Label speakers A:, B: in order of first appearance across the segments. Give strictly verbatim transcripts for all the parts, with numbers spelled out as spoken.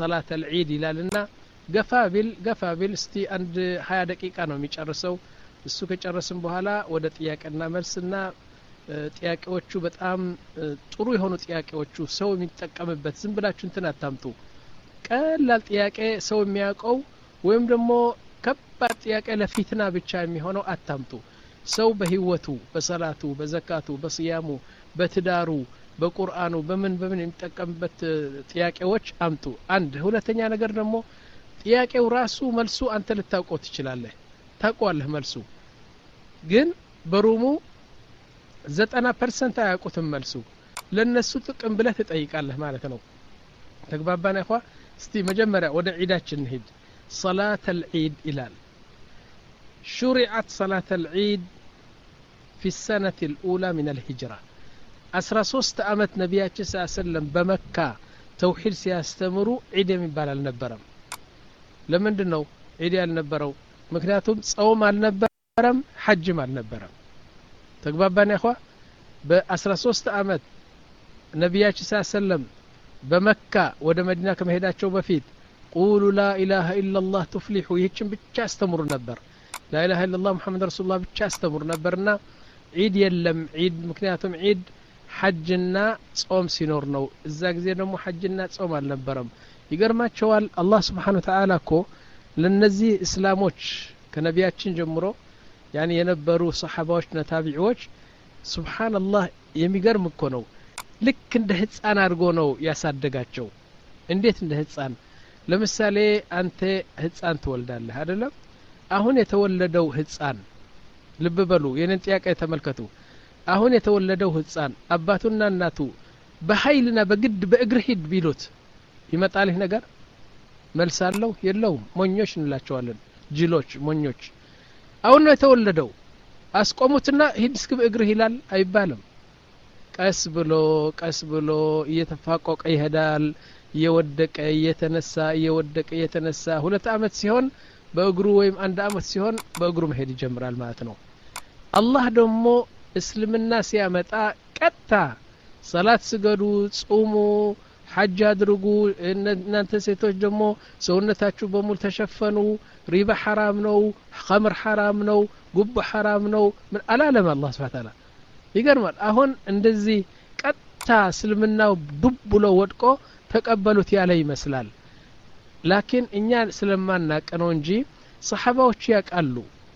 A: صلاة العيد ይላልና ገፋቢል ገፋቢል እስቲ አንድ ሃያ ደቂቃ ነው የሚጨርሰው እሱ ከጨረስን በኋላ ወደ ጥያቄና መልስና ጥያቄዎቹ በጣም ጥሩ የሆኑ ጥያቄዎቹ ሰው የሚጠቀምበት ዝም ብላችሁ እንትን አታምጡ ቀላል ጥያቄ ሰው የሚያውቀው ወይም ደግሞ ከባድ ጥያቄ ለፊትና ብቻ የሚሆነው አታምጡ ሰው በህይወቱ በሰላቱ በዘካቱ በስያሙ በትዳሩ በቁርአኑ በምን በምን የሚጠቀምበት ጥያቄዎች አምጡ አንድ ሁለተኛ ነገር ደግሞ ጥያቄው ራሱ መልሱ አንተ ልታውቀው ትችላለህ ታውቀዋለህ መልሱ ግን በሩሙ ዘጠና ፐርሰንት አያውቁትም መልሱ ለነሱ ጥቅም ብለህ ትጠይቃለህ ማለት ነው ተግባባና እخوا እስቲ መጀመሪያ ወደ ዒዳችን ሄድ صلاة العيد إلال شرعت صلاة العيد في السنة الأولى من الهجرة أسرى صوست أمت نبياتي صلى الله عليه وسلم بمكة توحيد سيستمروا عيد من بالا النبرم لمن دنو عيد النبرو مكنياتهم صوم النبرم حج النبرم تقبابان يا أخوة بأسرى صوست أمت نبياتي صلى الله عليه وسلم بمكة ودا مدينة كما هداتشو بفيد قولوا لا إله إلا الله تفلحوا يهتشم بتشا استمر نبر لا إله إلا الله محمد رسول الله بتشا استمر نبرنا عيد يلم عيد مكنياتهم عيد حجنا صوم سينور نو الزاق زي نمو حجنا صوم النبرم يقرمات شوال الله سبحانه وتعالى كو لنزي إسلاموش كنبياتشن جمرو يعني ينبروا صحابوش نتابعوش سبحان الله يميقرم كونو لك እንደ ህፃን አድርጎ ነው ያሳደጋቸው እንዴት እንደ ህፃን ለምሳሌ አንተ ህፃን ትወልዳለህ አይደለም አሁን የተወለደው ህፃን ልብ በሉ የነን ጥያቄ ተመልከቱ አሁን የተወለደው ህፃን አባቱና እናቱ በኃይልና በግድ በእግር ሂድ ቢሉት ይመጣልህ ነገር መልሳለው የለውም ሞኞች እንላቸዋለን ጅሎች ሞኞች አሁን ነው የተወለደው አስቆሙትና ሂድ እስከ በእግር ይላል አይባልም ቀስ ብሎ ቀስ ብሎ እየተፋቆቀ ይሄዳል እየወደቀ እየተነሳ እየወደቀ እየተነሳ ሁለት አመት ሲሆን በእግሩ ወይም አንድ አመት ሲሆን በእግሩ መሄድ ይጀምራል ማለት ነው አላህ ደግሞ እስልምና ሲያመጣ ቀጣ ሰላት ስገዱ ጾሙ ሐጅ አድርጉ እናንተ ሴቶች ደግሞ ሰውነታችሁ በሙሉ ተሸፈኑ ሪባ حرام ነው ኸምር حرام ነው ጉብ حرام ነው ምን አላለም አላህ Subhanahu Ta'ala ይገርማል አሁን እንደዚህ ቀጣ እስልምናው ዱብ ብሎ ወድቆ ተቀበሉት ያለ ይመስላል ላኪን እኛ ስለማናቀ ነው እንጂ ሰሃባዎች ያቃሉ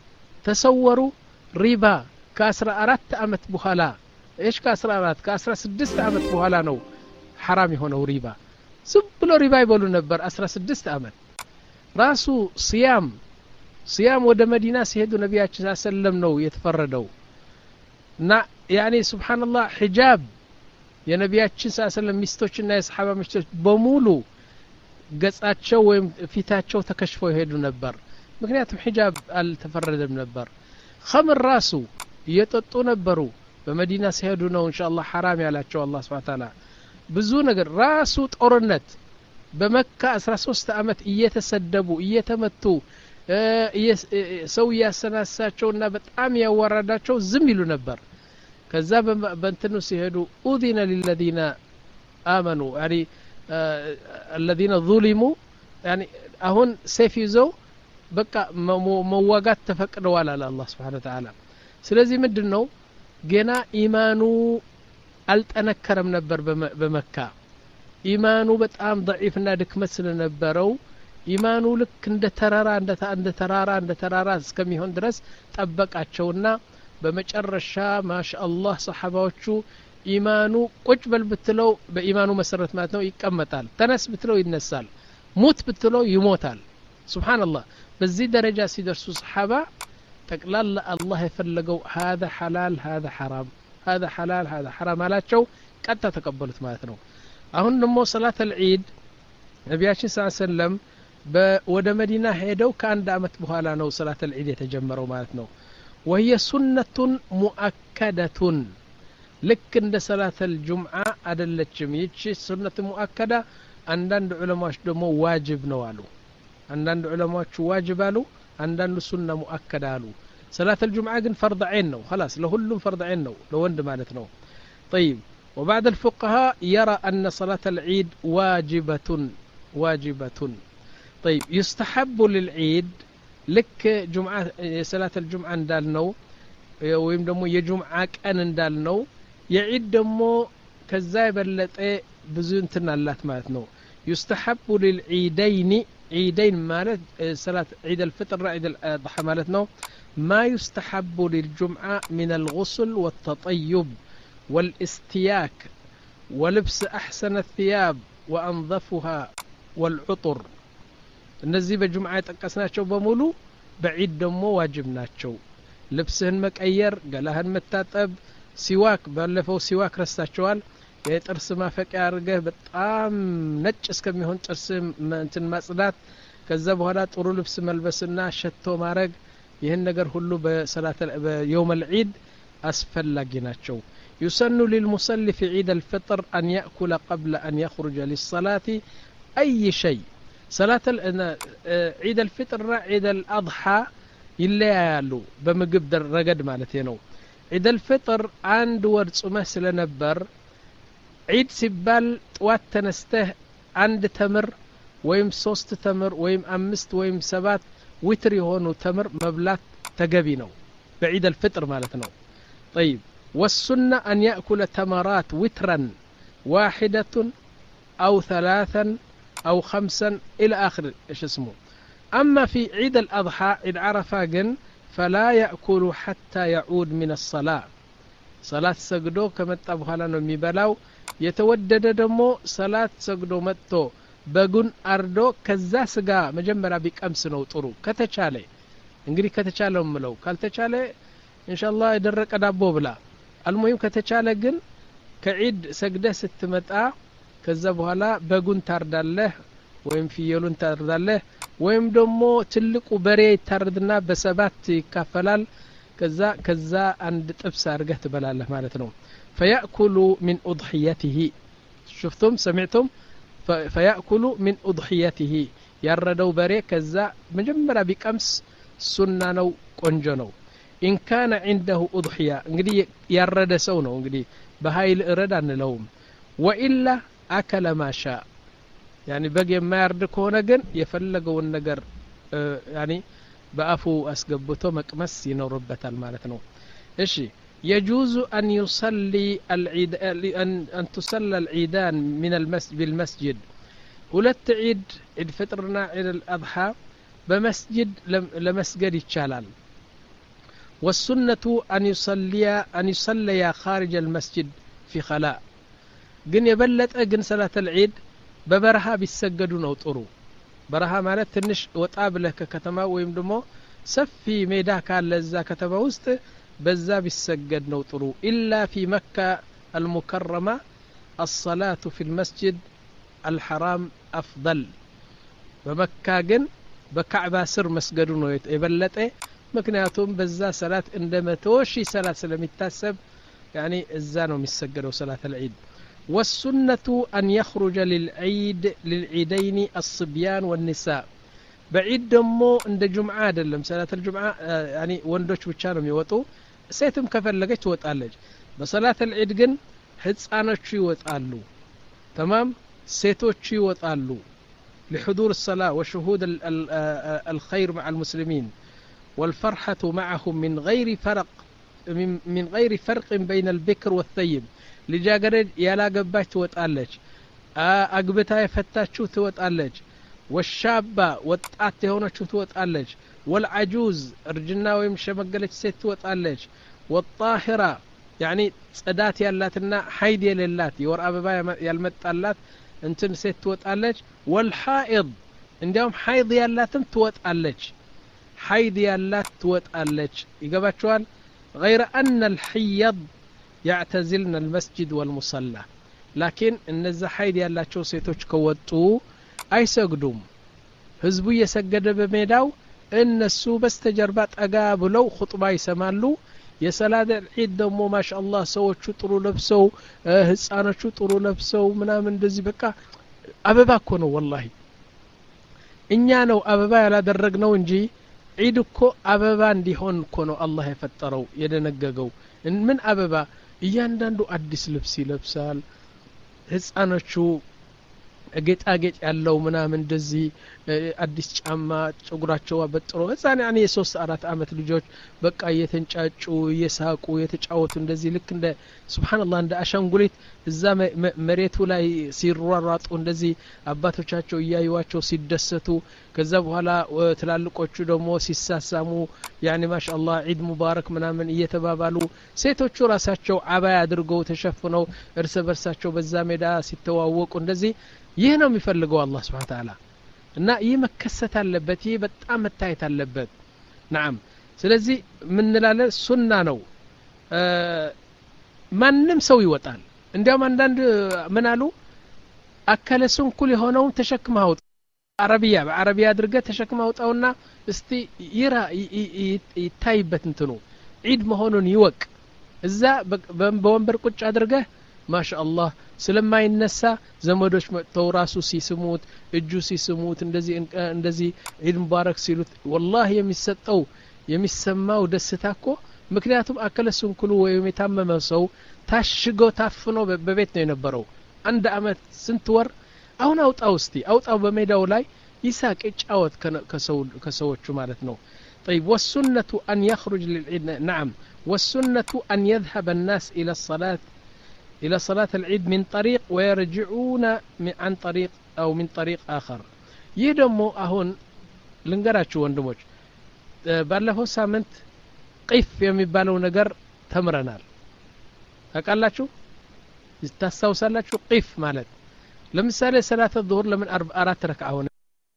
A: ተሰወሩ ሪባ ከ14 አመት በኋላ እሺ ከ14 ከ16 አመት በኋላ ነው حرام የሆነው ሪባ ዝም ብሎ ሪባ ይበሉ ነበር አስራ ስድስት አመት ራሱ ሲያም ሲያም ወደ መዲና ሲሄዱ ነብያችን ሰለላሁ ዐለይሂ ወሰለም ነው የተፈረደው እና يعني سبحان الله حجاب يا نبياتችን ሰለላሁ ዐለይሂ ወሰለም ሚስቶችና የሰሃባ ሚስቶች በሙሉ ገጻቸው ወይም ፊታቸው ተከሽፈው ይሄዱ ነበር ምክንያቱም ሒጃብ አልተፈረደም ነበር ኸምር ራሱ እየጠጡ ነበሩ በመዲና ሲሄዱ ነው ኢንሻአላህ حرام ያላቸው አላህ Subhanahu Ta'ala ብዙ ነገር ራሱ ጦርነት በመካ አስራ ሶስት አመት እየተሰደቡ እየተመቱ ሰው ያሰናሳቸውና በጣም ያወራዳቸው ዝም ይሉ ነበር ከዛ በእንትኑ ሲሄዱ ኡዲነ للذين آمنوا يعني الذين ظلموا يعني አሁን ሰይፍ ይዘው በቃ መዋጋት ተፈቅደዋል አለ አላህ Subhanahu Wa Ta'ala ስለዚህ ምንድነው ገና ኢማኑ አልጠነከረም ነበር በመካ ኢማኑ በጣም ضعيفና ድክመት ስለነበረው ኢማኑ ልክ እንደ ተራራ እንደ ተራራ እንደ ተራራ እስከሚሆን ድረስ ጠበቃቸውና በመጨረሻ ማሻአላህ ሰሃባዎቹ ኢማኑ ቁጭ በል ብትለው በኢማኑ መሰረት ማለት ነው ይቀመጣል ተነስ ብትለው ይነሳል ሙት ብትለው ይሞታል ሱብሃንአላህ በዚህ ደረጃ ሲደርሱ ሰሃባ ጠቅላላ አላህ የፈለገው هذا حلال هذا حرام هذا حلال هذا حرام አላቸው ቀጣ ተቀበሉት ማለት ነው አሁን ደግሞ ሰላት العيد ነብያችን ሰለላሁ ዐለይሂ ወሰለም ወደ መዲና ሄደው ከአንድ አመት በኋላ ነው ሰላት العيد የተጀመረው ማለት ነው وهي سنة مؤكدة لك عند صلاة الجمعة أدلتشم يتشي سنة مؤكدة عندنا علماء دمو واجب نوالو عندنا علماء واجب قالوا عندنا سنة مؤكدة قالوا صلاة الجمعة قن فرض عين نو خلاص لهلهم فرض عين نو لو وند مالتنا طيب وبعد الفقهاء يرى أن صلاة العيد واجبة واجبة. طيب يستحب للعيد لك جمعة صلاة الجمعة እንዳልነው ወይም ደግሞ የጁምዓ ቀን እንዳልነው የዒድ ደግሞ ከዛ የበለጠ ብዙ እንትን አላት ማለት ነው። يستحب للعيدين عيدين ማለት صلاة عيد الفطر وعيد الأضحى ማለት ነው. ما يستحب للجمعة من الغسل والتطيب والاستياك ولبس أحسن الثياب وأنظفها والعطر እነዚህ በጁምዓ የተጠቀስናቸው በሙሉ በዒድ ደግሞ ዋጅብ ናቸው። ልብስህን መቀየር፣ ገላህን መታጠብ፣ ሲዋክ ባለፈው ሲዋክ ረስታቸዋል። የጥርስ ማፈቂያ አድርገህ በጣም ነጭ እስከሚሆን ጥርስ እንትን ማጽዳት፣ ከዛ በኋላ ጥሩ ልብስ መልበስና ሸቶ ማድረግ፣ ይህን ነገር ሁሉ በሰላት በየውም العيد አስፈላጊ ናቸው። يسن للمصلي في عيد الفطر أن يأكل قبل أن يخرج للصلاة أي شيء. صلاة عيد الفطر عيد الأضحى ይለያያሉ በምግብ ረገድ ማለት ነው። عيد الفطر አንድ ወር ጾመህ ስለነበር ዒድ ሲባል ጧት ተነስተህ አንድ ተምር ወይም ሶስት ተምር ወይም አምስት ወይም ሰባት ዊትር የሆኑ ተምር መብላት ተገቢ ነው በዒድ الفطر ማለት ነው። طيب والسنة أن يأكل تمرات وترا واحدة أو ثلاثا أو خمسا إلى آخر إيش اسمه. أما في عيد الأضحى عيد عرفة جن فلا يأكل حتى يعود من الصلاة. صلاة سجدو كما تبغى لنا ميبلاو يتودد دمو صلاة سجدو متو بقون أردو كذا سجا مجمرة بك أمسنو طرو كتشالي إنجري كتشالي أملو كالتشالي إن شاء الله يدرك أدابو بلا. المهم كتشالي جن كعيد سجدة ست متأ كذا بهلا بقون تردله ወይም ፍየሉን ታርዳለህ ወይም ደግሞ ትልቁ በሬ ታርድና በሰባት ይካፈላል። ከዛ ከዛ አንድ ጥብስ አድርገህ ትበላለህ ማለት ነው። فيأكل من أضحيته. شفتم سمعتم؟ فيأكل من أضحيته ያረደው በሬ ከዛ መጀመሪያ ቢቀምስ ሱና ነው፣ ቆንጆ ነው። إن كان عنده أضحية እንግዲህ ያረደ ሰው ነው እንግዲህ በኃይል እረድ አንለውም። وإلا أكل ما شاء يعني بقي ما يرد كونه جن يفلقوا النجر اه يعني بأفو أسقبته مكمس ينوربت المالتنو. إيشي يجوز أن يصلي العيد أن أن تصلى العيدان من المسجد بالمسجد. ولت عيد عيد فطرنا عيد الأضحى بمسجد لمسجد يتشالال. والسنة أن يصلي أن يصلي خارج المسجد في خلاء. جن يبلت أجن صلاة العيد በበረሃ ቢሰገዱ ነው ጥሩ። በረሃ ማለት ትንሽ ወጣ ብለህ ከከተማ ወይም ደግሞ ሰፊ ሜዳ ካለ እዛ ከተማ ውስጥ በዛ ቢሰገድ ነው ጥሩ። إلا في مكة المكرمة الصلاة في المسجد الحرام أفضل. በመካ ግን በካዕባ ስር መስገዱ ነው የበለጠ። ምክንያቱም በዛ ሰላት እንደ መቶ ሺህ ሰላት ስለሚታሰብ يعني እዛ ነው የሚሰገደው ሰላት العيد. والسنة أن يخرج للعيد للعيدين الصبيان والنساء. بعيد دمو عند جمعة دلم صلاة الجمعة يعني وندوش بتشانم يوطو سيتم كفلقت وتقالج. بصلاة العيد جن ህፃኖች ይወጣሉ تمام ሴቶች ይወጣሉ لحضور الصلاة وشهود الخير مع المسلمين والفرحة معهم من غير فرق من غير فرق بين البكر والثيب. ልጃገረድ ያላገባች ትወጣለች፣ አግብታ የፈታችው ትወጣለች፣ ወሻባ ወጣት የሆነችው ትወጣለች፣ ወልዓጁዝ እርጅና ወይም ሸመገለች ሴት ትወጣለች፣ ወጣሂራ ያኒ ጽዳት ያላትና ሐይድ የሌላት የወር አበባ ያልመጣላት እንትን ሴት ትወጣለች፣ ወልሐኢድ እንዲያውም ሐይድ ያላትም ትወጣለች፣ ሐይድ ያላት ትወጣለች። ይገባችኋል? غير أن الحيض يعتزلن المسجد والمصلى. لكن እነዚህ ሐይድ ያላቸው ሴቶች ከወጡ አይሰግዱም። ህዝቡ እየሰገደ በሜዳው እነሱ በስተጀርባ ጠጋ ብለው ኹጥባ ይሰማሉ። የሰላት ዒድ ደግሞ ማሻአላህ ሰዎቹ ጥሩ ለብሰው ህፃኖቹ ጥሩ ለብሰው ምናምን እንደዚህ በቃ አበባ እኮ ነው والله። እኛ ነው አበባ ያላደረግነው እንጂ ዒድ እኮ አበባ እንዲሆን እኮ ነው አላህ የፈጠረው የደነገገው። ምን አበባ እያንዳንዱ አዲስ ልብስ ይለብሳል፣ ህፃኖቹ ጌጣጌጥ ያለው ምናምን እንደዚህ አዲስ ጫማ ጸጉራቸው አበጥሮ ህፃን ያኔ የሶስት አራት አመት ልጆች በቃ እየተንጫጩ እየሳቁ የተጫወቱ እንደዚህ ልክ እንደ ሱብሃንአላህ እንደ አሻንጉሊት እዛ መሬቱ ላይ ሲሯሯጡ እንደዚህ አባቶቻቸው እያዩዋቸው ሲደሰቱ ከዛ በኋላ ትላልቆቹ ደግሞ ሲሳሳሙ ያኔ ማሻአላህ ዒድ ሙባረክ ምናምን እየተባባሉ ሴቶቹ ራሳቸው አባይ አድርገው ተሸፍነው እርስ በርሳቸው በዛ ሜዳ ሲተዋወቁ እንደዚህ ይህ ነው የሚፈልገው አላህ Subhanahu Ta'ala እና ይህ መከሰት አለበት ይህ በጣም መታየት አለበት نعم ስለዚህ ምን እንላለን ሱና ነው ማንንም ሰው ይወጣል እንዲያውም አንዳንድ ምን አሉ አከለ ሱንኩል የሆነው ተሸክመው አረቢያ በአረቢያ አድርገህ ተሸክመውጣውና እስቲ ይራ ይታይበት እንትኑ ዒድ መሆኑን ይወቅ እዛ በወንበር ቁጭ አድርገህ ማሻአላህ ስለማይነሳ ዘመዶች መጥተው ራሱ ሲስሙት እጁ ሲስሙት እንደዚህ እንደዚህ ዒድ ሙባረክ ሲሉት والله የሚሰጠው የሚሰማው ደስታኮ ምክንያቱም አከለሱን ኩሉ ወይም የታመመ ሰው ታሽጎ ታፍኖ በቤት ነው የነበረው አንድ አመት ስንት ወር አሁን አውጣው እስቲ አውጣው በሜዳው ላይ ይሳቅ ይጫወት ከሰው ከሰዎቹ ማለት ነው طيب والسنه ان يخرج للعيد نعم والسنه ان يذهب الناس الى الصلاه إلى صلاة العيد من طريق ويرجعون عن طريق أو من طريق آخر يدمو أهون لنقراتشو وندموش بالله سامنت قف يميبالو نقر تمرنال أقالاتشو تستوصلاتشو قف مالت لمثال صلاة الظهر لمن أرات ركعة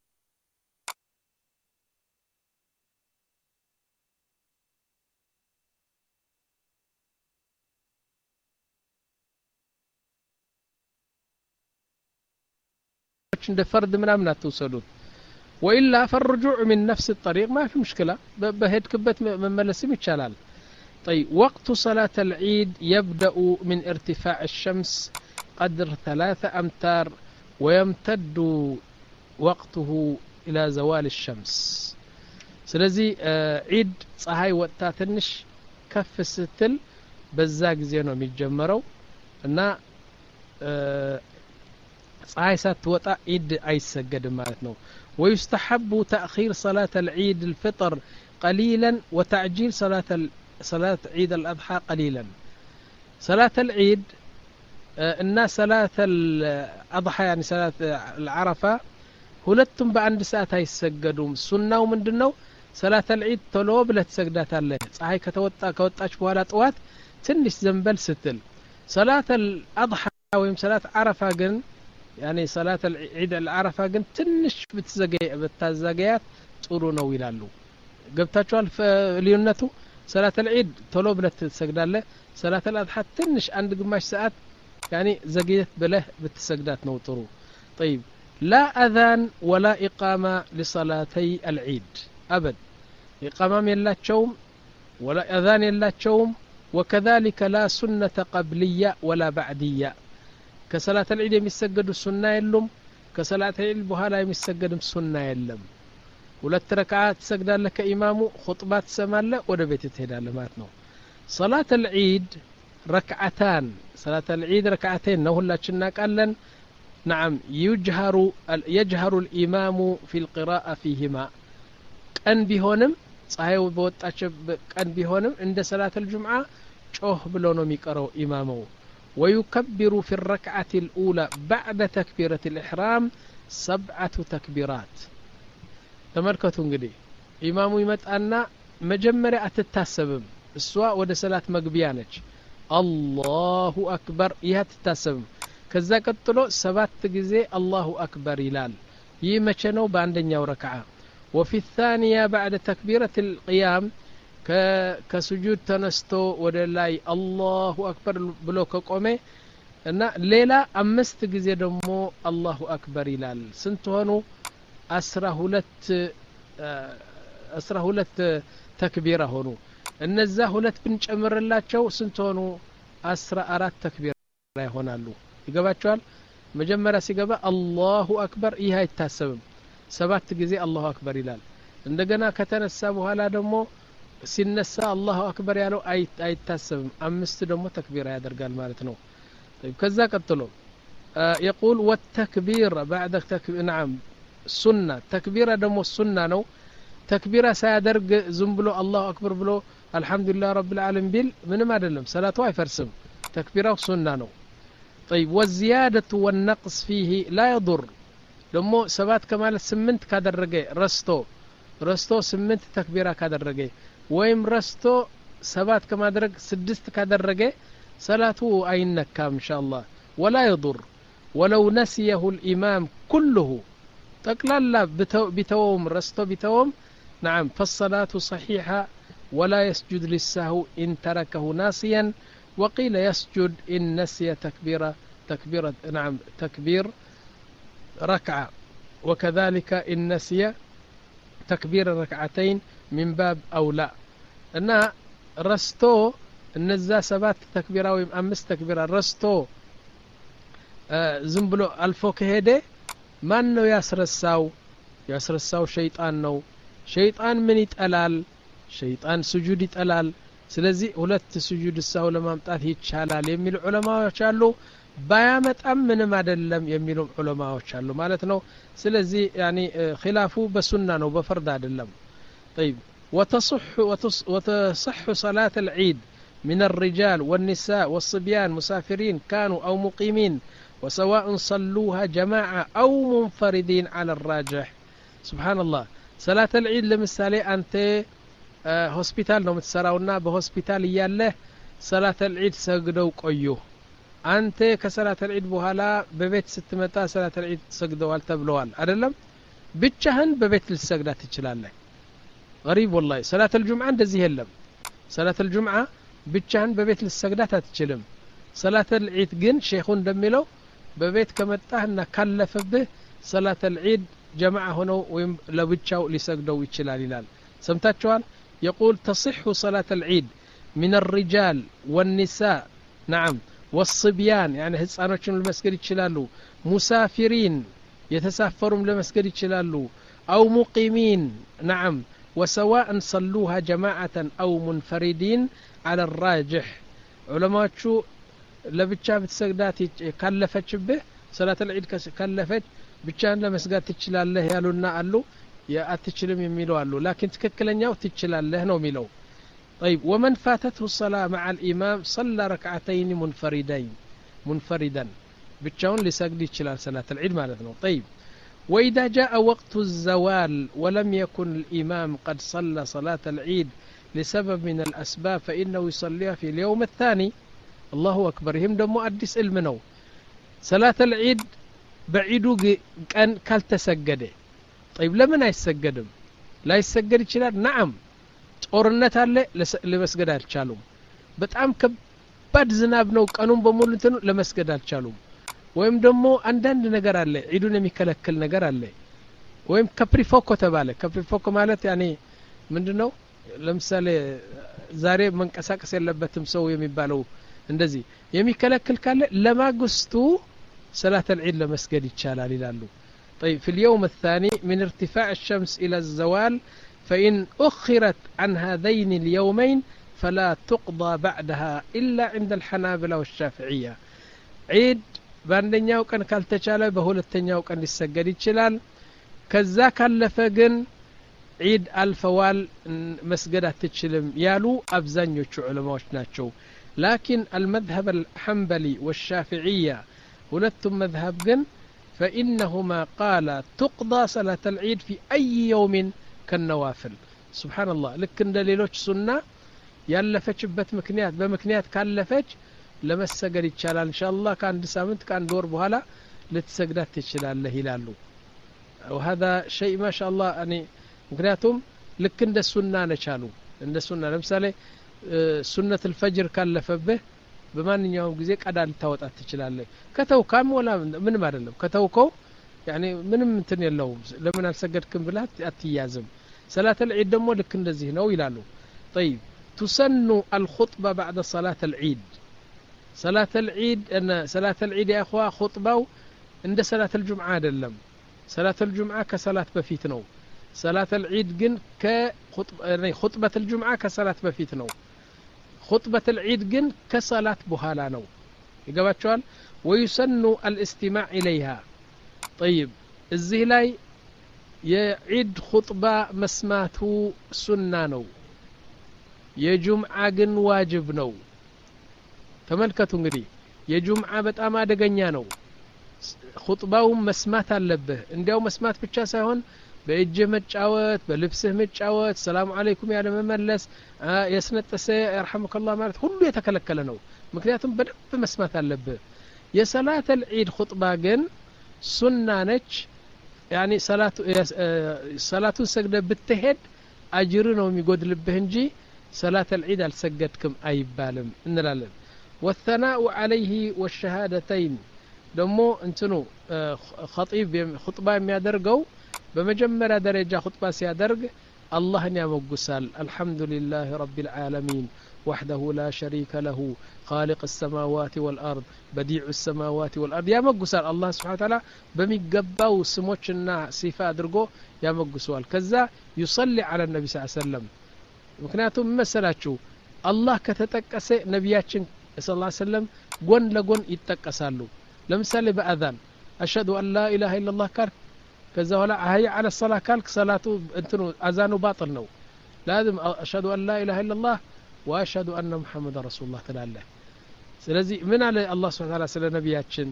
A: عند فرد ምናምን አትወሰዱት وإلا فالرجوع من نفس الطريق ما في مشكلة بهد كبت مملسم يشالال طيب وقت صلاة العيد يبدأ من ارتفاع الشمس قدر ثلاثة أمتار ويمتد وقته إلى زوال الشمس ስለዚህ ዒድ ፀሐይ ወጣ ትንሽ ከፍ ስትል በዛ ጊዜ ነው የሚጀመረው እና ፀሐይ ሳትወጣ ዒድ አይሰገድም ማለት ነው ويستحب تأخير صلاة العيد الفطر قليلا وتعجيل صلاة صلاة عيد الأضحى قليلا صلاة العيد الناس صلاة الأضحى يعني صلاة العرفة ሁለቱም በአንድ ሰዓት አይሰገዱም ሱናው ምንድነው صلاة العيد ቶሎ ብለህ ትሰግዳታለህ ፀሐይ ከተወጣ ከወጣች በኋላ ጠዋት ትንሽ ዘንበል ስትል صلاة الأضحى ወይም صلاة عرفة ግን يعني صلاة العيد العرفة ግን ትንሽ ብትዘገይ በታዘገያት ጥሩ ነው ይላሉ ገብታችኋል ልዩነቱ صلاة العيد ቶሎ ብለህ ትሰግዳለህ صلاة الأضحى ትንሽ አንድ ግማሽ ሰዓት يعني ዘገየት ብለህ ብትሰግዳት ነው ጥሩ طيب لا أذان ولا إقامة لصلاتي العيد أبد إقامة يلاچوم ولا أذان يلاچوم وكذلك لا سنة قبلية ولا بعدية كصلاة العيد يمسجد السنة يلم كصلاة العيد بهالا يمسجد السنة يلم ولت ركعات سجد لك إمامه خطبات سمالة ولا بيت تهدى لماتنا صلاة العيد ركعتان صلاة العيد ركعتين نهو لا تشناك ألن نعم يجهر يجهر الإمام في القراءة فيهما كان بهونم صحيح بوطاچ كان بهونم عند صلاة الجمعة ጮህ ብሎ ነው የሚቀረው ኢማሙ ويكبر في الركعة الأولى بعد تكبيرة الإحرام سبعة تكبيرات تملكتوا እንግዲህ ኢማሙ ይመጣና መጀመሪያ አትታሰብም እሷ ወደ ሰላት መግቢያ ነች አላሁ አክበር ይህ አትታሰብም ከዛ ቀጥሎ ሰባት ጊዜ አላሁ አክበር ይላል ይህ መቼ ነው በአንደኛው ረክዓ وفي الثانية بعد تكبيرة القيام كسجود تنستو ودلاي الله أكبر بلو كقومي እና ሌላ አምስት ጊዜ ደግሞ አላሁ አክበር ይላል ስንት ሆኑ አስራ ሁለት አስራ ሁለት ተክቢራ ሆኑ እነዛ ሁለት ብንጨምርላቸው ስንት ሆኑ አስራ አራት ተክቢራ ይሆናሉ ይገባቸዋል መጀመሪያ ሲገባ አላሁ አክበር ይህ አይታሰብም ሰባት ጊዜ አላሁ አክበር ይላል እንደገና ከተነሳ በኋላ ደግሞ ሲነሳ አላሁ አክበር ያለው አይታሰብም አምስት ደግሞ ተክቢራ ያደርጋል ማለት ነው طيب ከዛ ቀጥሎ آه يقول والتكبير بعد تكبير نعم سنة تكبيرة دمو السنة نو تكبيرة سيادرق زنبلو الله أكبر بلو الحمد لله رب العالمين بيل من ما دلم صلاة واي فرسم تكبيرة سنة نو طيب والزيادة والنقص فيه لا يضر دمو سبات كمال سمنت كادرقي رستو رستو سمنت تكبيرة كادرقي ويم رستو سبات كما درق سدست كادرقي صلاته أين كام إن شاء الله ولا يضر ولو نسيه الإمام كله تقلل بتو بتوم رستو بتوم نعم فالصلاة صحيحة ولا يسجد للسهو إن تركه ناسيا وقيل يسجد إن نسي تكبيرة تكبيرة نعم تكبير ركعة وكذلك إن نسي تكبير ركعتين من باب أولى أن رستو النزا سبات تكبيرة ويم أمس تكبيرة رستو آه زنبلو الفوك هيدي ما أنه ياسر الساو ياسر الساو شيطان نو شيطان من يتألال شيطان سجود يتألال سلزي ولت سجود الساو لما امتات يتشالال يميل علماء وشالو بايامت أمن ما دلم يميل علماء وشالو مالتنا سلزي يعني خلافه بسنة نو بفرد دلم طيب وتصح وتص وتصح صلاة العيد من الرجال والنساء والصبيان مسافرين كانوا أو مقيمين وسواء صلوها جماعة أو منفردين على الراجح سبحان الله صلاة العيد لمثالي أنت هوسبيتال نو متسراونا بهوسبيتال ياله صلاة العيد سجدوا قيوه أنت كصلاة العيد بوهلا ببيت ستمتا صلاة العيد سجدوا تبلوال أدلم بتشهن ببيت السجدات تشلالك غريب والله صلاة الجمعة እንደዚህ የለም صلاة الجمعة ብቻህን በቤት ልሰግዳት አትችልም صلاة العيد ግን ሼኹ እንደሚለው በቤት ከመጣህና ካለፈብህ صلاة العيد جماعة ሆነው ወይም ለብቻው ሊሰግደው ይችላል ይላል ሰምታችኋል يقول تصح صلاة العيد من الرجال والنساء نعم والصبيان يعني ህፃኖችን ለመስገድ ይችላሉ مسافرين يتسافرون ለመስገድ ይችላሉ أو مقيمين نعم وسواء صلوها جماعة أو منفردين على الراجح علماء شو لبتشا بتسجدات كلفت به صلاة العيد كلفت بتشان لمسجد تشلال الله يالونا قالوا يا أتشلم يميلوا قالوا لكن تككلن ياو تشلال الله نو ميلو طيب ومن فاتته الصلاة مع الإمام صلى ركعتين منفردين منفردا بتشاون لسجد تشلال صلاة العيد مالتنا طيب وإذا جاء وقت الزوال ولم يكن الإمام قد صلى صلاة العيد لسبب من الأسباب فإنه يصليها في اليوم الثاني الله أكبر هم دمو أدس المنو صلاة العيد بعيدو كان كالتسجد طيب لمن يسجدم لا يسجد يشلال نعم ጦርነት አለ ለመስገድ አልቻሉም በጣም ከባድ ዝናብ ነው ቀኑን በሙሉ እንትን ለመስገድ አልቻሉም ወይም ደግሞ አንዳንድ ነገር አለ ዒዱን የሚከለክል ነገር አለ ወይም ከፕሪፎኮ ተባለ ከፕሪፎኮ ማለት ያኔ ምንድነው ለምሳሌ ዛሬ መንቀሳቀስ የለበትም ሰው የሚባለው እንደዚህ የሚከለክል ካለ ለማግስቱ صلاة العيد ለመስገድ ይቻላል ይላሉ طيب في اليوم الثاني من ارتفاع الشمس إلى الزوال فإن أخرت عن هذين اليومين فلا تقضى بعدها إلا عند الحنابلة والشافعية عيد باندኛው ቀን ካልተቻለ በሁለተኛው ቀን ሊሰገድ ይችላል ከዛ ካለፈ ግን ዒድ አልፈዋል መስገድ አትችልም ያሉ አብዛኞቹ ዑለማዎች ናቸው لكن المذهب الحنبلي والشافعية ሁለቱም መذهب ግን فإنهما قال تقضى صلاة العيد في أي يوم كالنوافل سبحان الله لك እንደ ሌሎች ሱና ያለፈችበት ምክንያት በምክንያት ካለፈች ለመሰገድ ይቻላል ኢንሻአላህ ከአንድ ሳምንት ከአንድ ወር በኋላ ልትሰግዳት ትችላለህ ይላሉ وهذا شيء ما شاء الله يعني ምክንያቱም ልክ እንደ ሱና ነቻሉ እንደ ሱና ለምሳሌ ሱነት الفجر ካለፈብህ በማንኛውም ጊዜ ቀዳ ልታወጣ ትችላለህ ከተውካም ወላ ምንም አይደለም ከተውከው يعني ምንም እንትን የለውም ለምን አልሰገድክም ብለህ አትያዝም صلاة العيد ደግሞ ልክ እንደዚህ ነው ይላሉ طيب تسن الخطبة بعد صلاة العيد صلاة العيد أن صلاة العيد يا أخوة خطبة عند صلاة الجمعة دلم صلاة الجمعة كصلاة بفيتنو صلاة العيد جن كخطبة خطبة الجمعة كصلاة بفيتنو خطبة العيد جن كصلاة بهالانو يقبل ويسن الاستماع إليها طيب الزي لاي يعيد خطبة مسماته سنة نو يجمعة جن واجب نو تملكتوا እንግዲህ የጁምዓ በጣም አደገኛ ነው ኹጥባው መስማት አለብህ እንዲያው መስማት ብቻ ሳይሆን በእጅህ መጫወት በልብስህ መጫወት ሰላም አለይኩም ያለ መመለስ የስነጠሰ ይርሐሙከላህ ማለት ሁሉ የተከለከለ ነው ምክንያቱም በደንብ መስማት አለብህ የሰላት العيد ኹጥባ ግን ሱና ነች يعني ሰላቱ ሰላቱን ሰግደ ብትሄድ አጅር ነው የሚጎድልብህ እንጂ ሰላት العيد አልሰገድክም አይባልም እንላለን والثناء عليه والشهادتين دمو انتنو خطيب خطبه የሚያደርገው በመጀመሪያ ደረጃ خطبه ሲያደርግ አላህን ያመጉሳል الحمد لله رب العالمين وحده لا شريك له خالق السماوات والارض بديع السماوات والارض ያመጉሳል አላህ Subhanahu Wa Ta'ala በሚገባው ስሞችና ሲፋ አድርጎ ያመጉሳል ከዛ يصلي على النبي صلى الله عليه وسلم ምክንያቱም መሰላችሁ አላህ ከተጠቀሰ ነብያችን صلى الله عليه وسلم ጎን ለጎን ይጠቀሳሉ ለምሳሌ በአዛን አሽهد ان لا اله الا الله ካል ከዛ በኋላ አህያ على الصلاه ካል ሰላቱ እንትኑ አዛኑ ባጥል ነው لازم اشهد ان لا اله الا الله واشهد ان محمد رسول الله تلاله ስለዚህ ምን አለ አላህ Subhanahu Wa Ta'ala ስለ ነብያችን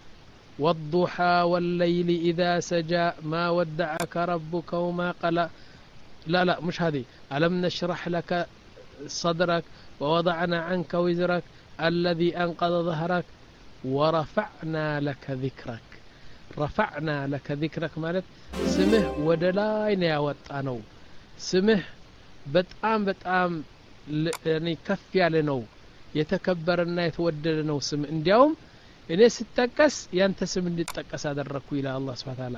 A: والضحى والليل اذا سجى ما ودعك ربك وما قلى لا لا مش هذه ألم نشرح لك صدرك ووضعنا عنك وزرك الذي أنقض ظهرك ورفعنا لك ذكرك رفعنا لك ذكرك مالت سمه ودلاين يا وطانو سمه بتام بتام يعني كف يالنو يتكبرنا يتوددنو سم انديوم እኔ ስተቀስ ያንተ ስም እንድትጠቀስ አደረኩ ኢላ አላህ Subhanahu Wa Ta'ala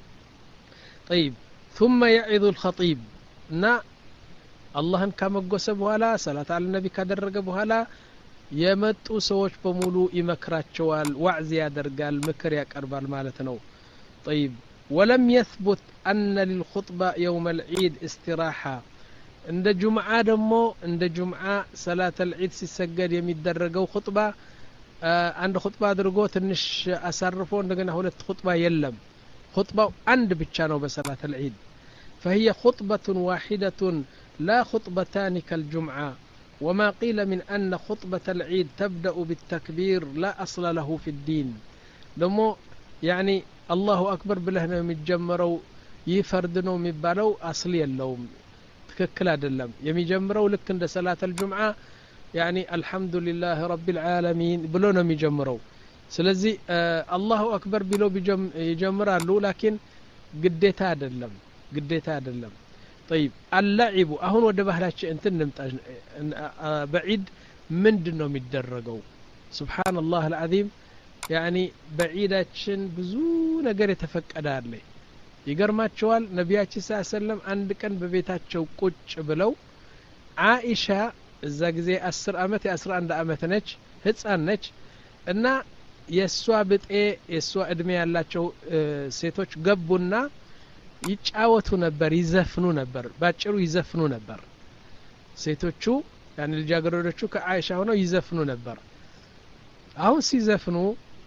A: طيب ثم يعظ الخطيب እና አላህን ካመጎሰ በኋላ ሰላት አለ ነቢ ካደረገ በኋላ የመጡ ሰዎች በሙሉ ይመክራቸዋል ዋዕዝ ያደርጋል ምክር ያቀርባል ማለት ነው طيب ولم يثبت أن للخطبة يوم العيد استراحة عند جمعة دمو عند جمعة صلاة العيد ሲሰገድ የሚደረገው خطبة አንድ خطبة አድርጎ ትንሽ አሳርፎ እንደገና ሁለት خطبة የለም خطبة عند ብቻ ነው በሰላት العيد فهي خطبة واحدة لا خطبتان كالجمعة وما قيل من أن خطبة العيد تبدأ بالتكبير لا أصل له في الدين دمو يعني الله أكبر بلهنا يمجمروا يفردنوا مبالو أصلي اللوم تككل هذا يمجمروا لك عند صلاة الجمعة يعني الحمد لله رب العالمين بلونا يجمروا سلزي آه الله أكبر بلو بيجم يجمروا لكن قديت هذا اللم قديت هذا اللم طيب اللعب أهون وده بهلاش أنت نمت بعيد من دنهم يتدرجوا سبحان الله العظيم يعني بعيداتشن بزون قري تفكر لي يقرمات شوال نبياتي صلى الله عليه وسلم عندك ببيتاتشو قج بلو عائشة الزاقزي أسر أمتي أسر عند أمتنج هتسألنج إن يسوى بتأي يسوى أدمي اللاتشو اه سيتوش قبونا ይጫወቱ ነበር ይዘፍኑ ነበር ባጭሩ ይዘፍኑ ነበር ሴቶቹ ያን ልጃገረዶቹ ከአይሻ ሆነው ይዘፍኑ ነበር አሁን ሲዘፍኑ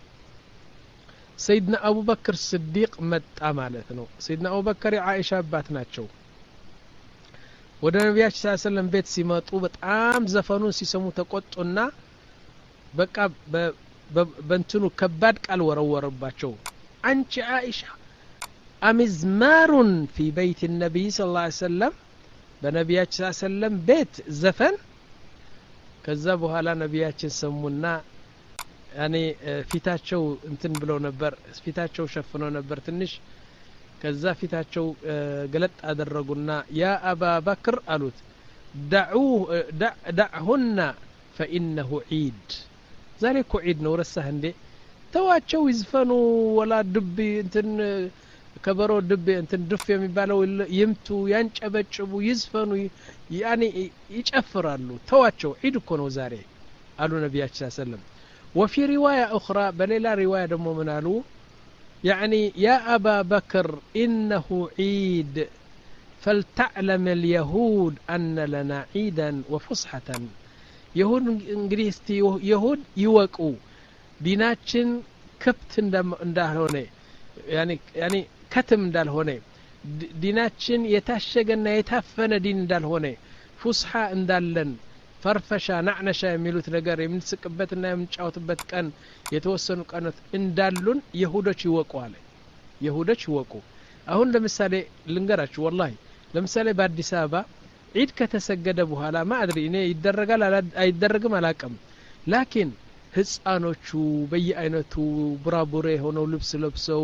A: ሰይድና አቡበክር ስዲቅ መጣ ማለት ነው ሰይድና አቡበክር የአይሻ አባት ናቸው ወደ ነብያችን ሰለላሁ ዐለይሂ ወሰለም ቤት ሲመጡ በጣም ዘፈኑን ሲሰሙ ተቆጡና በቃ በእንትኑ ከባድ ቃል ወረወረባቸው አንቺ አይሻ أمزمار في بيت النبي صلى الله عليه وسلم بنبياتش صلى الله عليه وسلم بيت زفن كذبوا على نبياتش سمونا يعني فيتاتشو انتن بلو نبر فيتاتشو شفنو نبر تنش كذا فيتاتشو قلت أدرقنا يا أبا بكر قالوا دعوه دع دعهن فإنه عيد ذلك عيد نور السهندي تواتشو يزفنوا ولا دبي انتن كبروا دب انت دف የሚባለው ይምቱ ያንጨበጭቡ ይዝፈኑ ያኒ ይጨፍራሉ ተዋቸው ዒድ እኮ ነው ዛሬ አሉ ነብያችን ሰለላሁ ዐለይሂ ወሰለም وفي روايه اخرى بليلا روايه ደሞ ምን አሉ يعني يا ابا بكر انه عيد فلتعلم اليهود ان لنا عيدا وفصحة يهود انجليزتي يهود يوقوا ዲናችን ከብት እንዳልሆነ ያኒ ያኒ ከተም እንዳልሆነ ዲናችን የታሸገና የታፈነ ዲን እንዳልሆነ ፉስሓ እንዳለን ፈርፈሻ ናዕነሻ የሚሉት ነገር የምንስቅበትና የምንጫወትበት ቀን የተወሰኑ ቀናት እንዳሉን ይሁዶች ይወቁ አለ ይሁዶች ይወቁ አሁን ለምሳሌ ልንገራችሁ ወላሂ ለምሳሌ በአዲስ አበባ ዒድ ከተሰገደ በኋላ ማድሪ እኔ ይደረጋል አይደረግም አላቀም ላኪን ህፃኖቹ በየአይነቱ ብራቡሬ ሆነው ልብስ ለብሰው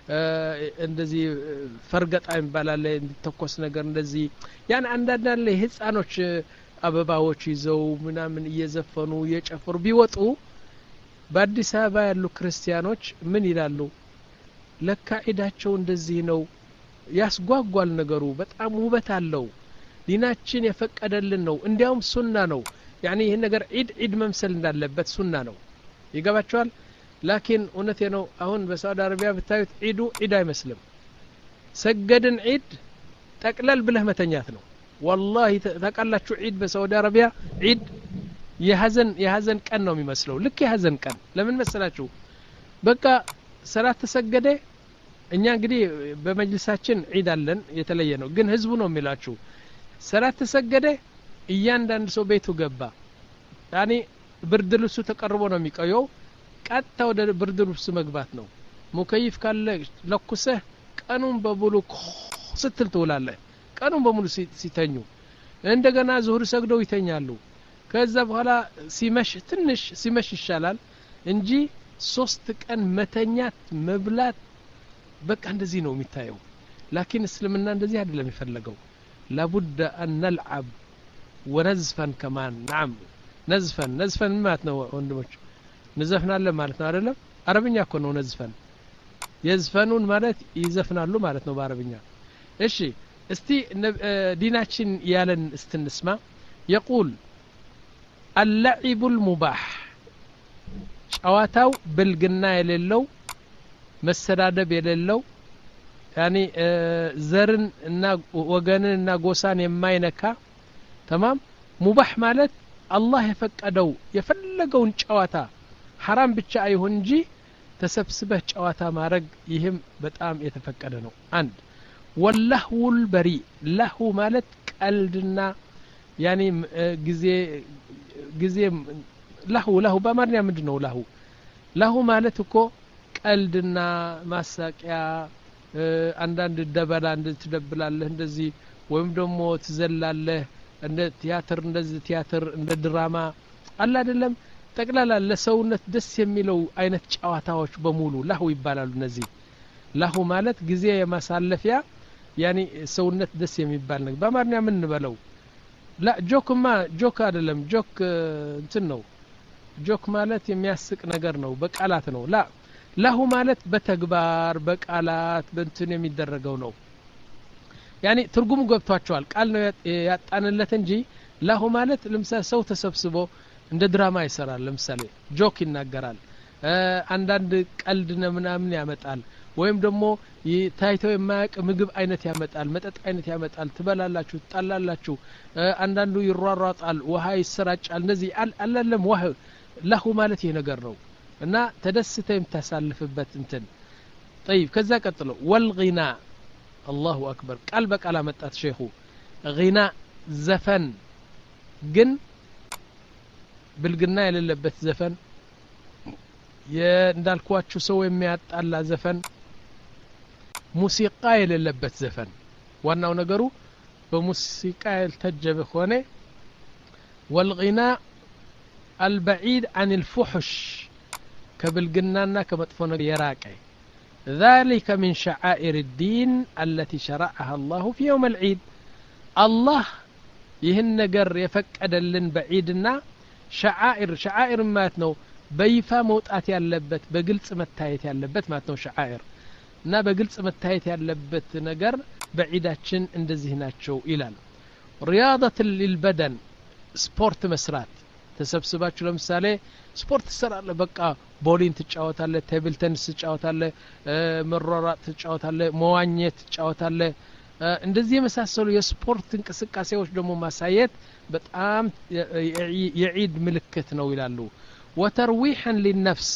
A: እንደዚህ ፈርገጣ ይባላል እንዲተኮስ ነገር እንደዚህ ያን አንዳንድ ህፃኖች አበባዎች ይዘው ምናምን እየዘፈኑ እየጨፈሩ ቢወጡ በአዲስ አበባ ያሉ ክርስቲያኖች ምን ይላሉ ለካ ዒዳቸው እንደዚህ ነው ያስጓጓል ነገሩ በጣም ውበት አለው ዲናችን የፈቀደልን ነው እንዲያውም ሱና ነው يعني ይሄ ነገር ዒድ ዒድ መምሰል እንዳለበት ሱና ነው ይገባቸዋል ላኪን እውነቴ ነው አሁን በሳውዲ አረቢያ ብታዩት ዒዱ ዒድ አይመስልም ሰገድን ዒድ ጠቅለል ብለህ መተኛት ነው والله ተቃላችሁ ዒድ በሳውዲ አረቢያ ዒድ የሐዘን የሐዘን ቀን ነው የሚመስለው ልክ የሐዘን ቀን ለምን መሰላችሁ በቃ ሰላት ተሰገደ እኛ እንግዲህ በመጅልሳችን ዒድ አለን የተለየ ነው ግን ህዝቡ ነው የሚላችሁ ሰላት ተሰገደ እያንዳንዱ ሰው ቤቱ ገባ ያኒ ብርድ ልብሱ ተቀርቦ ነው የሚቀየው ቀጥታ ወደ ብርድ ልብሱ መግባት ነው ሙከይፍ ካለ ለኩሰህ ቀኑን በሙሉ ስትል ትውላለህ ቀኑን በሙሉ ሲተኙ እንደገና ዙህር ሰግደው ይተኛሉ ከዛ በኋላ ሲመሽ ትንሽ ሲመሽ ይሻላል እንጂ ሶስት ቀን መተኛት መብላት በቃ እንደዚህ ነው የሚታየው ላኪን እስልምና እንደዚህ አይደለም የሚፈልገው لابد ان نلعب ونزفا كمان نعم نزفا نزفا ማለት ነው ወንድሞች ነዘፍናለን ማለት ነው አይደለም አረብኛ እኮ ነው ነዝፈን የዝፈኑን ማለት ይዘፍናሉ ማለት ነው በአረብኛ እሺ እስቲ ዲናችን ያለን እስትንስማ يقول اللعب المباح ጨዋታው ብልግና የሌለው መሰዳደብ የሌለው يعني ዘርን እና ወገንን እና ጎሳን የማይነካ تمام ሙባህ ማለት አላህ የፈቀደው የፈለገውን ጨዋታ حرام ብቻ አይሁን እንጂ ተሰብስበህ ጨዋታ ማድረግ ይህም በጣም የተፈቀደ ነው አንድ واللهو البريء لهو ማለት ቀልድና يعني ጊዜ ጊዜ لهو لهو በአማርኛ ምንድነው لهو لهو ማለት እኮ ቀልድና ማሳቂያ አንዳንድ ደበላ እንድትደብላለህ እንደዚህ ወይም ደግሞ ትዘላለህ እንደ ቲያትር እንደዚህ ቲያትር እንደ ድራማ አለ አይደለም ጠቅላላ ለሰውነት ደስ የሚለው አይነት ጨዋታዎች በሙሉ ለሁ ይባላሉ እነዚህ ለሁ ማለት ጊዜ የማሳለፊያ يعني ሰውነት ደስ የሚባል ነገር በአማርኛ ምን እንበለው لا ጆክማ ጆክ አይደለም ጆክ እንትን ነው ጆክ ማለት የሚያስቅ ነገር ነው በቃላት ነው لا ለሁ ማለት በተግባር በቃላት በእንትን የሚደረገው ነው يعني ትርጉሙ ገብቷቸዋል ቃል ነው ያጣንለት እንጂ ለሁ ማለት ለምሳሌ ሰው ተሰብስቦ እንደ ድራማ ይሰራል ለምሳሌ ጆክ ይናገራል አንዳንድ ቀልድና ምናምን ያመጣል ወይም ደግሞ ታይቶ የማያቅ ምግብ አይነት ያመጣል መጠጥ አይነት ያመጣል ትበላላችሁ ትጣላላችሁ አንዳንዱ ይሯሯጣል ውሃ ይሰራጫል እንደዚህ አላለም ውሃ ለሁ ማለት ይሄ ነገር ነው እና ተደስተ የምታሳልፍበት እንትን طيب ከዛ ቀጥሎ والغناء الله اكبر ቃል በቃል አመጣት ሼኹ غناء ዘፈን ግን ብልግና የሌለበት ዘፈን እንዳልኳችሁ ሰው የሚያጣላ ዘፈን ሙዚቃ የሌለበት ዘፈን ዋናው ነገሩ በሙዚቃ ያልተጀበ ሆነ والغناء البعيد عن الفحش كبلغنانا كمطفون يراقي ذلك من شعائر الدين التي شرعها الله في يوم العيد الله ይህን ነገር የፈቀደልን በዒድና شعائر شعائر ማለት ነው በይፋ መውጣት ያለበት በግልጽ መታየት ያለበት ማለት ነው شعائر እና በግልጽ መታየት ያለበት ነገር በዒዳችን እንደዚህ ናቸው ይላል رياضة للبدن ስፖርት መስራት ተሰብስባችሁ ለምሳሌ ስፖርት ትሰራለህ በቃ ቦሊንግ ትጫወታለህ ቴብል ቴኒስ ትጫወታለህ መሯሯጥ ትጫወታለህ መዋኘት ትጫወታለህ እንደዚህ የመሳሰሉ የስፖርት እንቅስቃሴዎች ደግሞ ማሳየት በጣም የዒድ ምልክት ነው ይላሉ وترويحا للنفس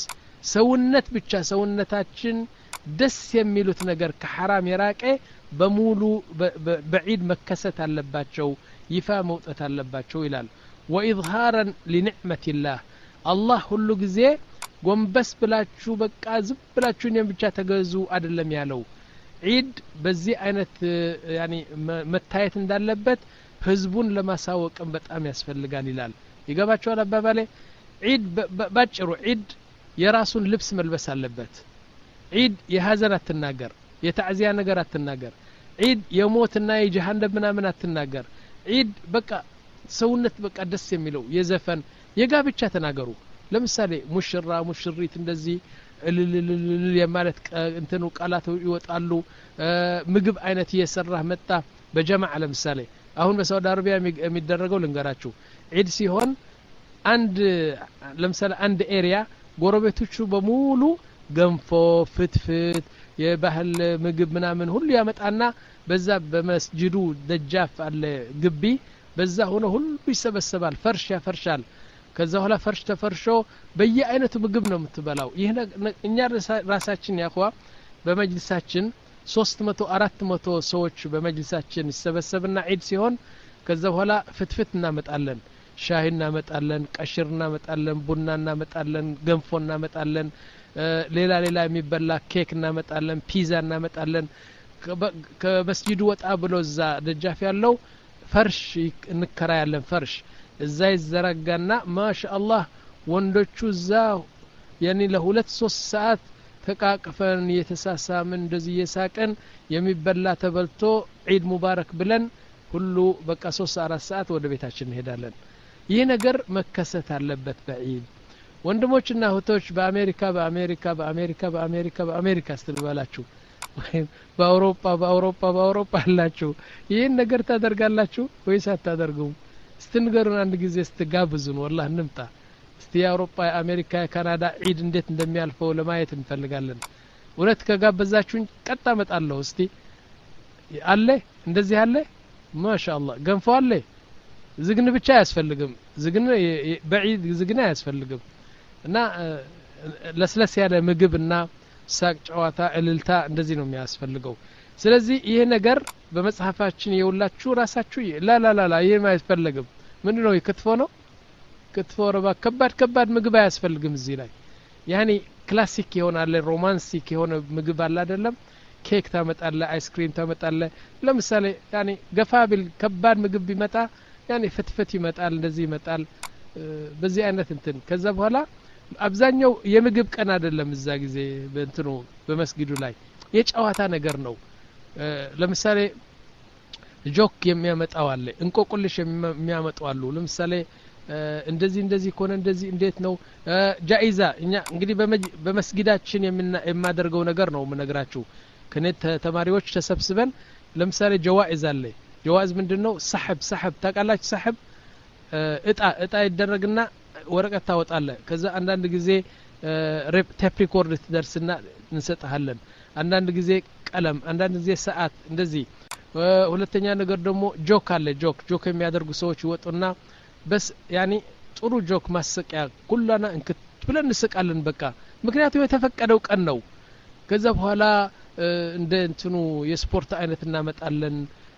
A: ሰውነት ብቻ ሰውነታችን ደስ የሚሉት ነገር ከሐራም የራቀ በሙሉ በዒድ መከሰት አለባቸው ይፋ መውጣት አለባቸው ይላል ወኢዝሃራን ለኒዕመቲላህ አላህ ሁሉ ጊዜ ጎንበስ ብላችሁ በቃ ዝም ብላችሁ እኔን ብቻ ተገዙ አይደለም ያለው ዒድ በዚህ አይነት ያኒ መታየት እንዳለበት ህዝቡን ለማሳወቅም በጣም ያስፈልጋል ይላል ይገባችኋል አባባሌ ዒድ ባጭሩ ዒድ የራሱን ልብስ መልበስ አለበት ዒድ የሐዘን አትናገር የተዕዚያ ነገር አትናገር ዒድ የሞትና የጀሃነም ምናምን አትናገር ዒድ በቃ ሰውነት በቃ ደስ የሚለው የዘፈን የጋብቻ ተናገሩ ለምሳሌ ሙሽራ ሙሽሪት እንደዚህ እልልልል የማለት እንትኑ ቃላት ይወጣሉ ምግብ አይነት እየሰራህ መጣ በጀማዓ ለምሳሌ አሁን በሳውዲ አረቢያ የሚደረገው ልንገራችሁ ዒድ ሲሆን አንድ ለምሳሌ አንድ ኤሪያ ጎረቤቶቹ በሙሉ ገንፎ ፍትፍት የባህል ምግብ ምናምን ሁሉ ያመጣና በዛ በመስጂዱ ደጃፍ አለ ግቢ በዛ ሆነ ሁሉ ይሰበሰባል ፈርሽ ያፈርሻል ከዛ ኋላ ፈርሽ ተፈርሾ በየአይነቱ ምግብ ነው የምትበላው ይሄ እኛ ራሳችን ያኳ በመጅልሳችን ሶስት መቶ አራት መቶ ሰዎች በመጅልሳችን ይሰበሰብና ዒድ ሲሆን ከዛ በኋላ ፍትፍት እናመጣለን ሻይ እናመጣለን ቀሽር እናመጣለን ቡና እናመጣለን ገንፎ እናመጣለን ሌላ ሌላ የሚበላ ኬክ እናመጣለን ፒዛ እናመጣለን ከመስጂዱ ወጣ ብሎ እዛ ደጃፍ ያለው ፈርሽ እንከራያለን ፈርሽ እዛ ይዘረጋና ማሻአላህ ወንዶቹ እዛ ያኒ ለሁለት ሶስት ሰዓት ተቃቅፈን የተሳሳምን እንደዚህ የሳቀን የሚበላ ተበልቶ ዒድ ሙባረክ ብለን ሁሉ በቃ ሶስት አራት ሰዓት ወደ ቤታችን እንሄዳለን ይሄ ነገር መከሰት አለበት በዒድ ወንድሞችና እህቶች በአሜሪካ በአሜሪካ በአሜሪካ በአሜሪካ በአሜሪካ ስትልባላችሁ በአውሮፓ በአውሮፓ በአውሮፓ አላችሁ ይሄን ነገር ታደርጋላችሁ ወይስ አታደርጉም ስትንገሩን አንድ ጊዜ ስትጋብዙን والله እንምጣ እስቲ የአውሮፓ የአሜሪካ የካናዳ ዒድ እንዴት እንደሚያልፈው ለማየት እንፈልጋለን ወለት ከጋበዛችሁን ቀጣ መጣለሁ እስቲ አለ እንደዚህ አለ ማሻአላህ ገንፎ አለ ዝግን ብቻ ያስፈልግም ዝግን በዒድ ዝግን ያስፈልግም እና ለስለስ ያለ ምግብና ሳቅ ጨዋታ እልልታ እንደዚህ ነው የሚያስፈልገው ስለዚህ ይሄ ነገር በመጽሐፋችን የውላችሁ ራሳችሁ ላ ላ ላ ይሄ ማይፈልግም ምንድነው ይከትፎ ነው ክትፎ ረባ ከባድ ከባድ ምግብ አያስፈልግም እዚህ ላይ ያኒ ክላሲክ ይሆናል ሮማንቲክ የሆነ ምግብ አለ አይደለም ኬክ ታመጣለ አይስክሪም ታመጣለ ለምሳሌ ያኒ ገፋብል ከባድ ምግብ ቢመጣ ያኒ ፍትፍት ይመጣል እንደዚህ ይመጣል በዚህ አይነት እንትን ከዛ በኋላ አብዛኛው የምግብ ቀን አይደለም እዛ ጊዜ በእንትኑ በመስጊዱ ላይ የጨዋታ ነገር ነው ለምሳሌ ጆክ የሚያመጣው አለ እንቆቁልሽ የሚያመጣው አሉ ለምሳሌ እንደዚህ እንደዚህ ኮነ እንደዚህ እንዴት ነው ጃኢዛ እኛ እንግዲህ በመስጊዳችን የማደርገው ነገር ነው ምነግራችሁ ከኔ ተማሪዎች ተሰብስበን ለምሳሌ ጀዋኢዝ አለ ጀዋዝ ምንድነው ሰሐብ ሰሐብ ታቃላችሁ ሰሐብ እጣ እጣ ይደረግና ወረቀት ታወጣለ ከዛ አንዳንድ ጊዜ ቴፕ ሪኮርድ ትደርስና እንሰጣለን አንዳንድ ጊዜ ቀለም አንዳንድ ጊዜ ሰዓት እንደዚህ ሁለተኛ ነገር ደግሞ ጆክ አለ ጆክ ጆክ የሚያደርጉ ሰዎች ይወጡና በስ ያኒ ጥሩ ጆክ ማሰቂያ ኩላና እንክት ብለን እንስቃለን በቃ ምክንያቱም የተፈቀደው ቀን ነው ከዛ በኋላ እንደ እንትኑ የስፖርት አይነት እናመጣለን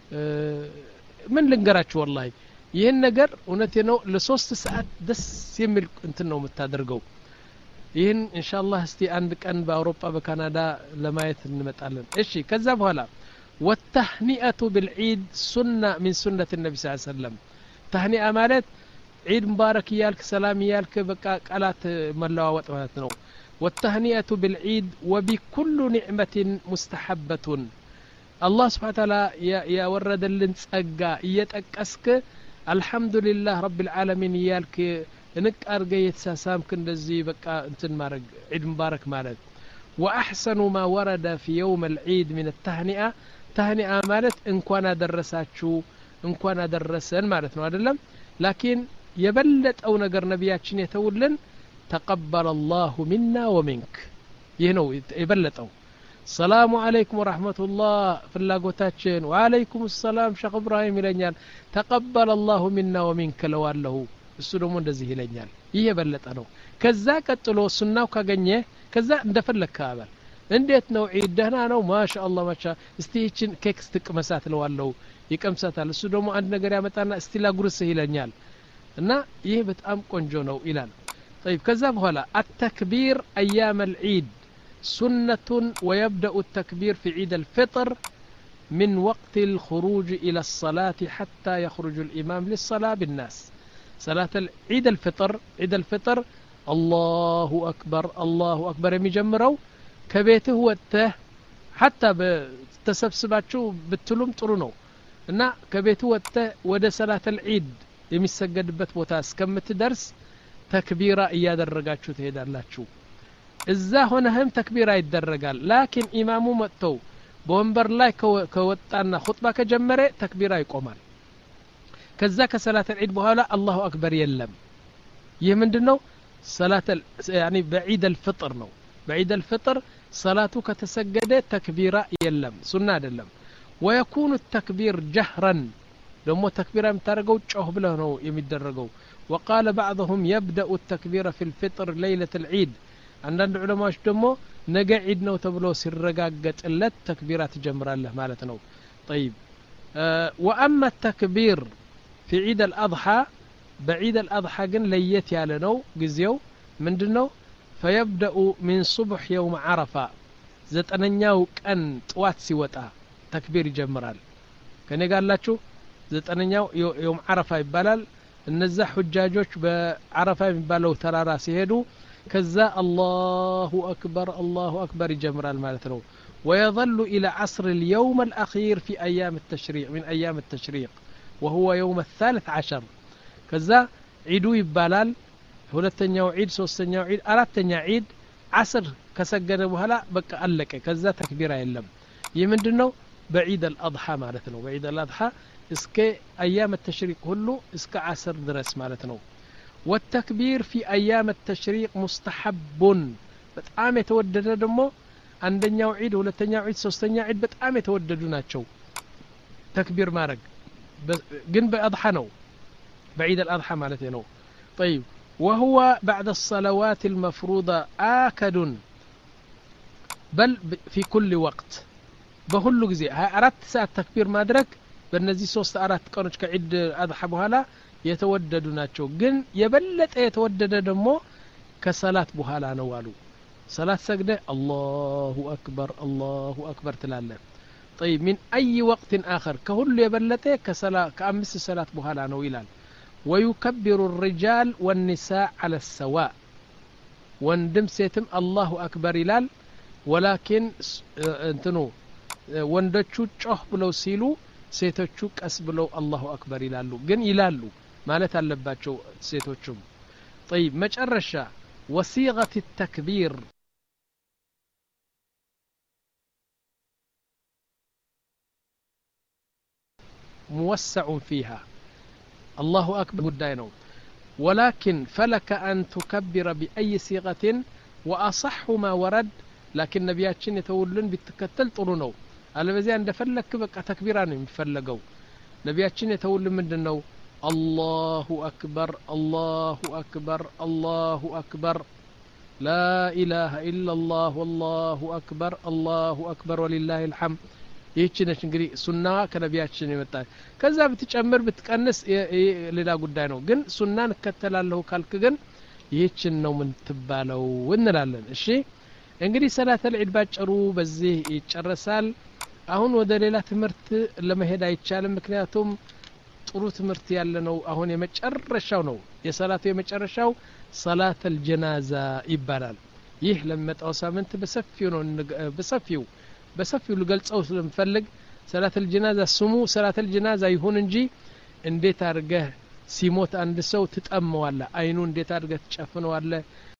A: ምን ልንገራችሁ والله ይሄን ነገር እውነቴ ነው ለሶስት ሰዓት ደስ የሚል እንትን ነው የምታደርገው ይሄን ኢንሻአላህ እስቲ አንድ ቀን በአውሮፓ በካናዳ ለማየት እንመጣለን እሺ ከዛ በኋላ والتهنئه بالعيد سنه من سنه النبي صلى الله عليه وسلم تهنئه ማለት عيد مبارك يالك سلام يالك በቃ ቃላት መለዋወጥ ማለት ነው والتهنئه بالعيد وبكل نعمه مستحبه الله سبحانه وتعالى يا وردልን ጸጋ እየጠቀስክ الحمد لله رب العالمين يالك እንቅ አርገ የተሳሳምክ እንደዚህ በቃ እንትን ማረግ عيد مبارك ማለት واحسن ما ورد في يوم العيد من التهنئه تهنئه ማለት እንኳን አደረሳችሁ እንኳን አደረሰን ማለት ነው አይደለም لكن የበለጠው ነገር ነብያችን የተውልን تقبل الله منا ومنك ይህ ነው የበለጠው ሰላሙ አለይኩም ወራህመቱላህ ፍላጎታችን ወአለይኩም ሰላም ሸኽ ኢብራሂም ይለኛል تقبل الله منا ومنك ለዋለሁ እሱ ደግሞ እንደዚህ ይለኛል ይሄ የበለጠ ነው ከዛ ቀጥሎ ሱናው ካገኘ ከዛ እንደፈለክ አባል እንዴት ነው ዒድ ደህና ነው ማሻአላህ ማሻ እስቲ ይችን ኬክ ስትቅመሳት ለዋለው ይቀምሳታል እሱ ደግሞ አንድ ነገር ያመጣና እስቲ ላጉርስህ ይለኛል እና ይሄ በጣም ቆንጆ ነው ይላል طيب كذا بهلا التكبير أيام العيد سنة ويبدأ التكبير في عيد الفطر من وقت الخروج إلى الصلاة حتى يخرج الإمام للصلاة بالناس صلاة عيد الفطر عيد الفطر الله أكبر الله أكبر يجمروا كبيته وته حتى بتسبسباتشو بتلوم طرونو እና ከቤቱ ወጥተ ወደ ሰላት العيد የሚሰገድበት ቦታ እስከምትደርስ ተክቢራ እያደረጋችሁ ትሄዳላችሁ እዛ ሆነህም ተክቢራ ይደረጋል ላኪን ኢማሙ መጥተው በወንበር ላይ ከወጣና ኹጥባ ከጀመረ ተክቢራ ይቆማል ከዛ ከሰላት العيد በኋላ አላሁ አክበር የለም ይህ ምንድነው ሰላት يعني بعيد الفطر ነው بعيد الفطر صلاቱ ከተሰገደ ተክቢራ የለም ሱና አይደለም ويكون التكبير جهرا لما تكبير مترقوا تشوه بله نو يمدرقوا وقال بعضهم يبدأ التكبير في الفطر ليلة العيد عندنا العلماء دمو نجا عيد نو تبلو سرقاقت إلا التكبيرات جمر الله مالتنا طيب أه وأما التكبير في عيد الأضحى بعيد الأضحى قن ليت يالنو قزيو من دنو فيبدأ من صبح يوم عرفة زت أننياو كأن توات سوتا تكبير جمرال كان قال لاتشو زتنኛው يوم عرفة ይባላል እነዛ ሁጃጆች በአረፋ የሚባለው ተራራ ሲሄዱ ከዛ الله أكبر الله أكبر ይጀምራል ማለት ነው ويظل إلى عصر اليوم الأخير في أيام التشريق من أيام التشريق وهو يوم الثالث عشر ከዛ ዒዱ ይባላል ሁለተኛው ዒድ ሶስተኛው ዒድ አራተኛው ዒድ عصر ከሰገደ በኋላ በቃ አለቀ ከዛ ተክቢራ የለም ይህ ምንድነው بعيد الأضحى معناته بعيد الأضحى اسك أيام التشريق كله اسك عصر درس معناته والتكبير في أيام التشريق مستحب بتقام يتودد دمو عندنا عيد ولا تنيا عيد سوستنيا عيد بتقام يتوددوا ناتشو تكبير مارق جنب أضحى نو بعيد الأضحى معناته طيب وهو بعد الصلوات المفروضة آكد بل في كل وقت በሁሉ ጊዜ አራት ሰዓት ተክቢር ማድረግ በእነዚህ ሶስት አራት ቀኖች ከዒድ አድሃ በኋላ የተወደዱ ናቸው ግን የበለጠ የተወደደ ደግሞ ከሰላት በኋላ ነው አሉ ሰላት ሰግደ አላሁ አክበር አላሁ አክበር ትላለ طيب من اي وقت اخر ከሁሉ የበለጠ ከሰላት ከአምስት ሰላት በኋላ ነው ይላል ويكبر الرجال والنساء على السواء ወንድም ሴትም አላሁ አክበር ይላል ولكن እንትኑ ወንዶቹ ጮህ ብለው ሲሉ ሴቶቹ ቀስ ብለው አላሁ አክበር ይላሉ ግን ይላሉ ማለት አለባቸው ሴቶቹም طيب መጨረሻ وصيغة التكبير موسع فيها الله أكبر قدينه ولكن فلك أن تكبر بأي صيغة وأصح ما ورد لكن نبياتشين يتولون بالتكتل طرونو على بزي عند فلك بقى تكبيران يفلقوا نبياتشين يتولون من دنو الله أكبر الله أكبر الله أكبر لا إله إلا الله والله أكبر الله أكبر ولله الحمد ይህችን እንግዲህ ሱና ከነቢያችን የመጣ ከዛ ብትጨምር ብትቀንስ ሌላ ጉዳይ ነው ግን ሱናን ከተላለሁ ካልክ ግን ይህችን ነው ምን ትባለው እንላለን እሺ እንግዲህ ሰላተል ዒድ ባጭሩ በዚህ ይጨረሳል አሁን ወደ ሌላ ትምህርት ለመሄድ አይቻልም ምክንያቱም ጥሩ ትምህርት ያለ ነው አሁን የመጨረሻው ነው የሰላቱ የመጨረሻው ሰላተል ጀናዛ ይባላል ይህ ለመጣው ሳምንት በሰፊው ነው በሰፊው በሰፊው ልገልጸው ስለምፈልግ ሰላተል ጀናዛ ስሙ ሰላተል ጀናዛ ይሁን እንጂ እንዴት አድርገህ ሲሞት አንድ ሰው ትጠመዋለህ አይኑ እንዴት አድርገህ ትጨፍነዋለህ